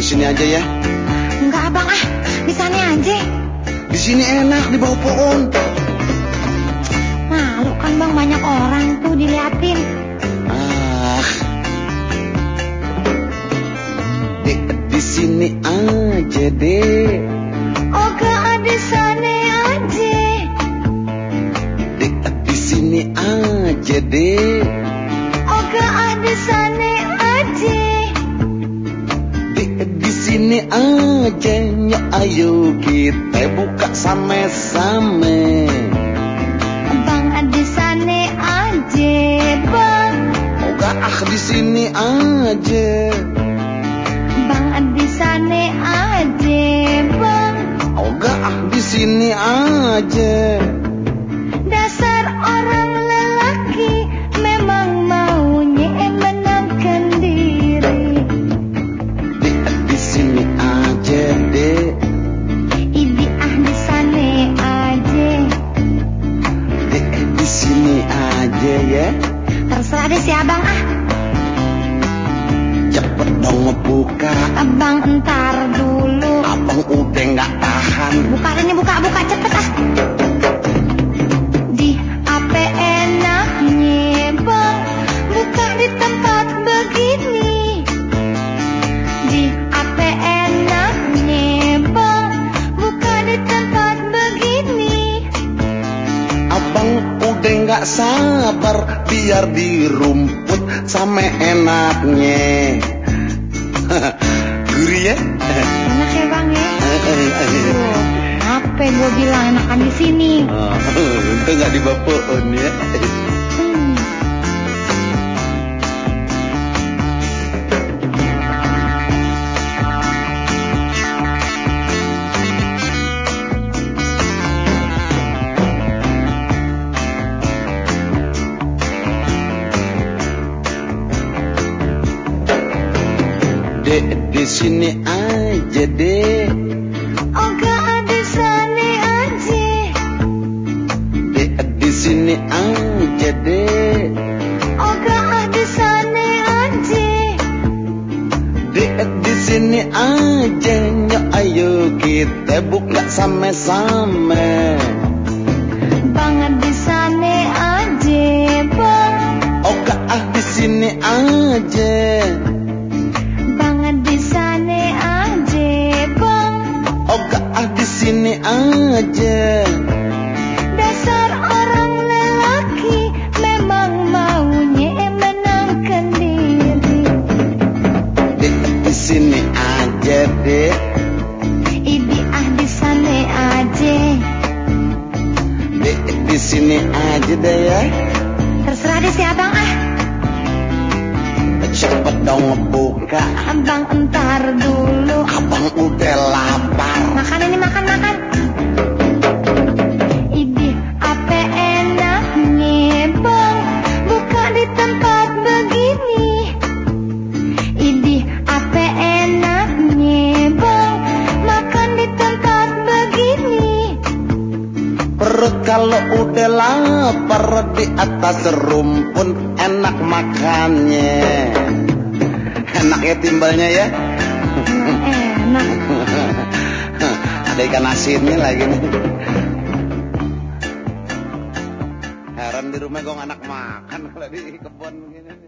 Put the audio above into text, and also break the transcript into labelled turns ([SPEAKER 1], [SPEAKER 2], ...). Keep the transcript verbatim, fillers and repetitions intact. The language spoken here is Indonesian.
[SPEAKER 1] sini aja ya.
[SPEAKER 2] Enggak abang ah, di sana aja.
[SPEAKER 1] Di sini enak, di bawah pohon.
[SPEAKER 2] Malu kan bang, banyak orang tuh diliatin.
[SPEAKER 1] Ah, di, di sini aja deh.
[SPEAKER 2] Oh gak di sana aja.
[SPEAKER 1] Di, di sini aja deh.
[SPEAKER 2] Oh gak di sana aja.
[SPEAKER 1] Di, di sini aja, ya ayo kita buka sama-sama.
[SPEAKER 2] Bang di sana aja bang.
[SPEAKER 1] Oh gak ah di sini aja.
[SPEAKER 2] Bang di sana aja bang.
[SPEAKER 1] Oh gak ah di sini aja.
[SPEAKER 2] Dasar orang lelaki memang maunya menangkan diri.
[SPEAKER 1] Di, di sini aja deh.
[SPEAKER 2] Idi ah di sana aja.
[SPEAKER 1] Di, di sini aja ya.
[SPEAKER 2] Terserah deh si abang ah.
[SPEAKER 1] Cepet dong ngebuka.
[SPEAKER 2] Abang entar dulu.
[SPEAKER 1] Abang udah nggak tahan.
[SPEAKER 2] Buka ini, buka, buka cepet ah. Di apa enaknya bang buka di tempat begini. Di apa enaknya bang buka di tempat begini.
[SPEAKER 1] Abang udah nggak sabar biar di rumput sama enaknya. Gurih ya?
[SPEAKER 2] Enak ya bang ya. Tuh, apa gue bilang enakan di sini.
[SPEAKER 1] Oh, itu nggak di bawah pohon ya.
[SPEAKER 2] Hmm.
[SPEAKER 1] Di, di sini aja deh.
[SPEAKER 2] Oh gak di sana aja.
[SPEAKER 1] Di, di sini aja deh.
[SPEAKER 2] Oh gak di sana aja.
[SPEAKER 1] Di, di sini aja, ya ayo kita buka sama-sama.
[SPEAKER 2] Bang di sana aja bang.
[SPEAKER 1] Oh gak ah di sini aja.
[SPEAKER 2] Bang di sana aja bang.
[SPEAKER 1] Oh gak ah di sini aja.
[SPEAKER 2] Dasar orang lelaki memang maunya menangkan diri.
[SPEAKER 1] Di, di sini aja deh.
[SPEAKER 2] Idi ah di sana aja.
[SPEAKER 1] Di, di sini aja deh ya.
[SPEAKER 2] Terserah deh si abang ah.
[SPEAKER 1] Cepet dong ngebuka.
[SPEAKER 2] Abang entar dulu.
[SPEAKER 1] Abang udah lapar.
[SPEAKER 2] Makan ini, makan, makan. Idi apa enaknya bang buka di tempat begini. Idi apa enaknya bang makan di tempat begini.
[SPEAKER 1] Perut kalau udah lapar di atas rumpun enak makannya. Enak ya timbalnya ya.
[SPEAKER 2] Enak.
[SPEAKER 1] Ada ikan asinnya lagi nih. Heran di rumah gue anak makan kalau di kebun begini.